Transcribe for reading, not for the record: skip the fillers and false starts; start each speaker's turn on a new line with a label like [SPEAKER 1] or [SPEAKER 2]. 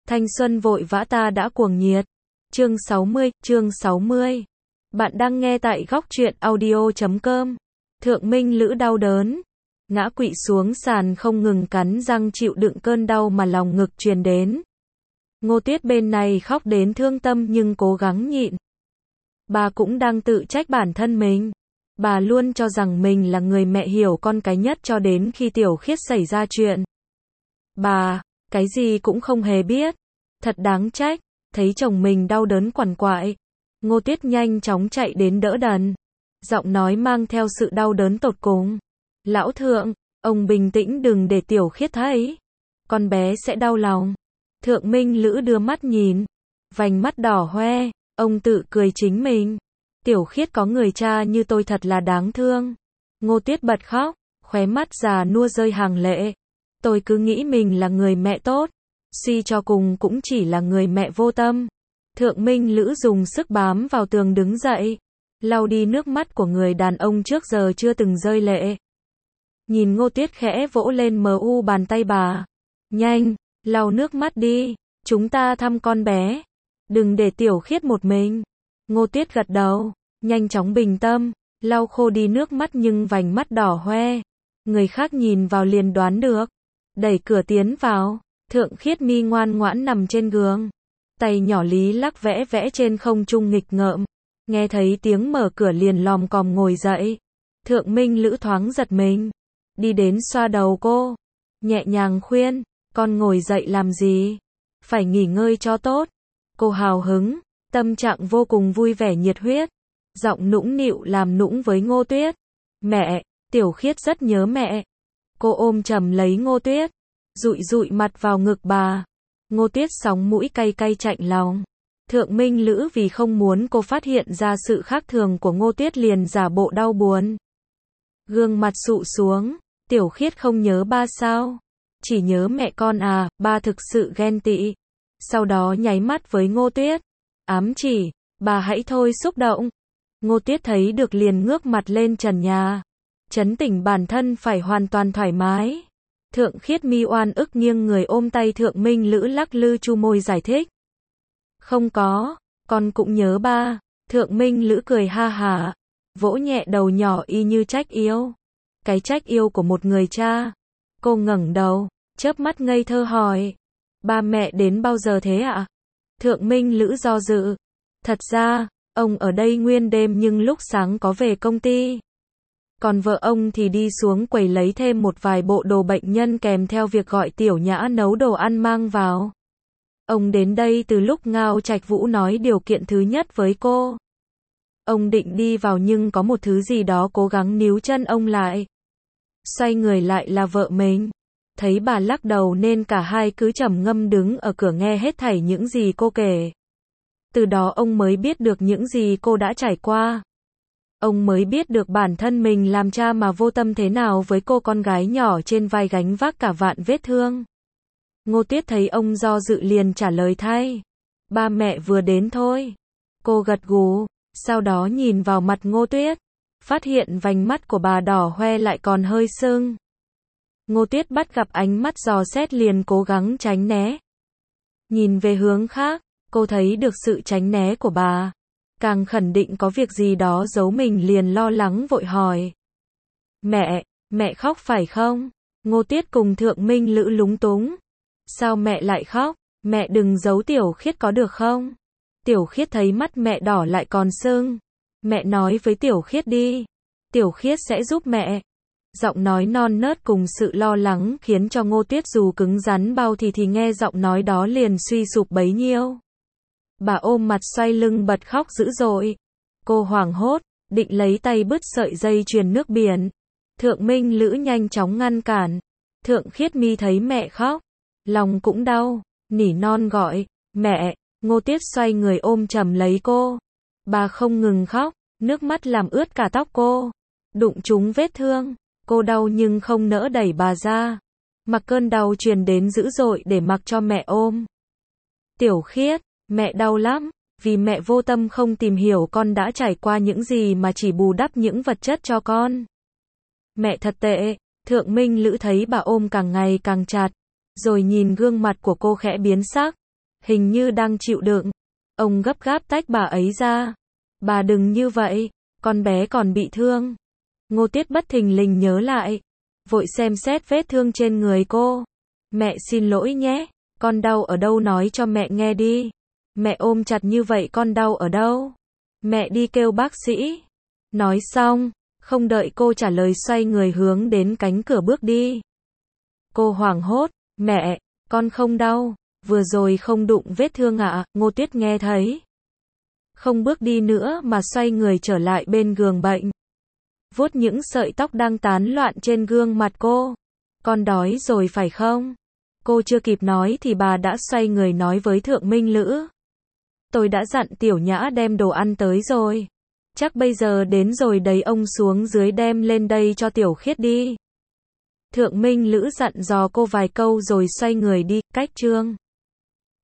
[SPEAKER 1] Thanh xuân vội vã ta đã cuồng nhiệt. Chương 60. Bạn đang nghe tại góc truyện audio.com. Thượng Minh Lữ đau đớn, ngã quỵ xuống sàn không ngừng cắn răng chịu đựng cơn đau mà lòng ngực truyền đến. Ngô Tuyết bên này khóc đến thương tâm nhưng cố gắng nhịn. Bà cũng đang tự trách bản thân mình. Bà luôn cho rằng mình là người mẹ hiểu con cái nhất cho đến khi Tiểu Khiết xảy ra chuyện. Bà, cái gì cũng không hề biết. Thật đáng trách, thấy chồng mình đau đớn quằn quại. Ngô Tuyết nhanh chóng chạy đến đỡ đần. Giọng nói mang theo sự đau đớn tột cùng. Lão thượng, ông bình tĩnh đừng để Tiểu Khiết thấy. Con bé sẽ đau lòng. Thượng Minh Lữ đưa mắt nhìn. Vành mắt đỏ hoe, ông tự cười chính mình. Tiểu Khiết có người cha như tôi thật là đáng thương. Ngô Tuyết bật khóc, khóe mắt già nua rơi hàng lệ. Tôi cứ nghĩ mình là người mẹ tốt. Suy cho cùng cũng chỉ là người mẹ vô tâm. Thượng Minh Lữ dùng sức bám vào tường đứng dậy. Lau đi nước mắt của người đàn ông trước giờ chưa từng rơi lệ. Nhìn Ngô Tuyết khẽ vỗ lên bàn tay bà. Nhanh, lau nước mắt đi. Chúng ta thăm con bé. Đừng để Tiểu Khiết một mình. Ngô Tuyết gật đầu. Nhanh chóng bình tâm. Lau khô đi nước mắt nhưng vành mắt đỏ hoe. Người khác nhìn vào liền đoán được. Đẩy cửa tiến vào. Thượng Khiết mi ngoan ngoãn nằm trên giường. Tay nhỏ lý lắc vẽ vẽ trên không trung nghịch ngợm. Nghe thấy tiếng mở cửa liền lòm còm ngồi dậy. Thượng Minh Lữ thoáng giật mình. Đi đến xoa đầu cô. Nhẹ nhàng khuyên. Con ngồi dậy làm gì? Phải nghỉ ngơi cho tốt. Cô hào hứng. Tâm trạng vô cùng vui vẻ nhiệt huyết. Giọng nũng nịu làm nũng với Ngô Tuyết. Mẹ, Tiểu Khiết rất nhớ mẹ. Cô ôm chầm lấy Ngô Tuyết. Dụi dụi mặt vào ngực bà. Ngô Tuyết sóng mũi cay cay chạnh lòng. Thượng Minh Lữ vì không muốn cô phát hiện ra sự khác thường của Ngô Tuyết liền giả bộ đau buồn. Gương mặt sụ xuống. Tiểu Khiết không nhớ ba sao? Chỉ nhớ mẹ con à, ba thực sự ghen tị. Sau đó nháy mắt với Ngô Tuyết. Ám chỉ, bà hãy thôi xúc động. Ngô Tuyết thấy được liền ngước mặt lên trần nhà. Trấn tĩnh bản thân phải hoàn toàn thoải mái. Thượng Khiết mi oan ức nghiêng người ôm tay Thượng Minh Lữ lắc lư chu môi giải thích. Không có, con cũng nhớ ba. Thượng Minh Lữ cười ha hả. Vỗ nhẹ đầu nhỏ y như trách yêu. Cái trách yêu của một người cha. Cô ngẩng đầu, chớp mắt ngây thơ hỏi. Ba mẹ đến bao giờ thế ạ? Thượng Minh Lữ do dự. Thật ra, ông ở đây nguyên đêm nhưng lúc sáng có về công ty. Còn vợ ông thì đi xuống quầy lấy thêm một vài bộ đồ bệnh nhân kèm theo việc gọi Tiểu Nhã nấu đồ ăn mang vào. Ông đến đây từ lúc Ngao Trạch Vũ nói điều kiện thứ nhất với cô. Ông định đi vào nhưng có một thứ gì đó cố gắng níu chân ông lại. Xoay người lại là vợ mình. Thấy bà lắc đầu nên cả hai cứ trầm ngâm đứng ở cửa nghe hết thảy những gì cô kể. Từ đó ông mới biết được những gì cô đã trải qua. Ông mới biết được bản thân mình làm cha mà vô tâm thế nào với cô con gái nhỏ trên vai gánh vác cả vạn vết thương. Ngô Tuyết thấy ông do dự liền trả lời thay. Ba mẹ vừa đến thôi. Cô gật gù, sau đó nhìn vào mặt Ngô Tuyết. Phát hiện vành mắt của bà đỏ hoe lại còn hơi sưng. Ngô Tuyết bắt gặp ánh mắt dò xét liền cố gắng tránh né. Nhìn về hướng khác, cô thấy được sự tránh né của bà. Càng khẳng định có việc gì đó giấu mình liền lo lắng vội hỏi. Mẹ khóc phải không? Ngô Tuyết cùng Thượng Minh Lữ lúng túng. Sao mẹ lại khóc? Mẹ đừng giấu Tiểu Khiết có được không? Tiểu Khiết thấy mắt mẹ đỏ lại còn sưng. Mẹ nói với Tiểu Khiết đi. Tiểu Khiết sẽ giúp mẹ. Giọng nói non nớt cùng sự lo lắng khiến cho Ngô Tuyết dù cứng rắn bao thì nghe giọng nói đó liền suy sụp bấy nhiêu. Bà ôm mặt xoay lưng bật khóc dữ dội. Cô hoảng hốt, định lấy tay bứt sợi dây chuyền nước biển. Thượng Minh Lữ nhanh chóng ngăn cản. Thượng Khiết mi thấy mẹ khóc. Lòng cũng đau, nỉ non gọi. Mẹ, Ngô Tuyết xoay người ôm chầm lấy cô. Bà không ngừng khóc, nước mắt làm ướt cả tóc cô. Đụng trúng vết thương. Cô đau nhưng không nỡ đẩy bà ra. Mặc cơn đau truyền đến dữ dội để mặc cho mẹ ôm. Tiểu Khiết, mẹ đau lắm, vì mẹ vô tâm không tìm hiểu con đã trải qua những gì mà chỉ bù đắp những vật chất cho con. Mẹ thật tệ. Thượng Minh Lữ thấy bà ôm càng ngày càng chặt, rồi nhìn gương mặt của cô khẽ biến sắc. hình như đang chịu đựng. Ông gấp gáp tách bà ấy ra. Bà đừng như vậy, con bé còn bị thương. Ngô Tiết bất thình lình nhớ lại, vội xem xét vết thương trên người cô. Mẹ xin lỗi nhé, con đau ở đâu nói cho mẹ nghe đi. Mẹ ôm chặt như vậy con đau ở đâu? Mẹ đi kêu bác sĩ. Nói xong, không đợi cô trả lời xoay người hướng đến cánh cửa bước đi. Cô hoảng hốt, mẹ, con không đau, vừa rồi không đụng vết thương ạ. Ngô Tiết nghe thấy. Không bước đi nữa mà xoay người trở lại bên giường bệnh. Vuốt những sợi tóc đang tán loạn trên gương mặt cô. Con đói rồi phải không? Cô chưa kịp nói thì bà đã xoay người nói với Thượng Minh Lữ. Tôi đã dặn Tiểu Nhã đem đồ ăn tới rồi. Chắc bây giờ đến rồi đấy, ông xuống dưới đem lên đây cho Tiểu Khiết đi. Thượng Minh Lữ dặn dò cô vài câu rồi xoay người đi, cách Trương